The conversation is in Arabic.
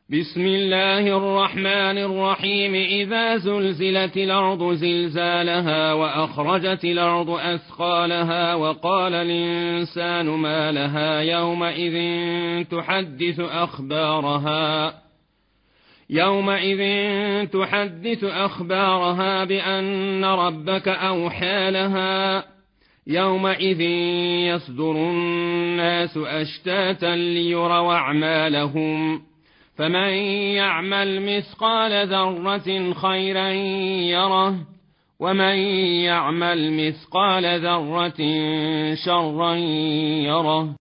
بسم الله الرحمن الرحيم. إذا زلزلت الأرض زلزالها وأخرجت الأرض أثقالها وقال الإنسان ما لها يومئذ تحدث أخبارها بأن ربك أوحى لها. يومئذ يصدر الناس أشتاتا ليروا أعمالهم، فمن يعمل مثقال ذرة خيرا يره، ومن يعمل مثقال ذرة شرا يره.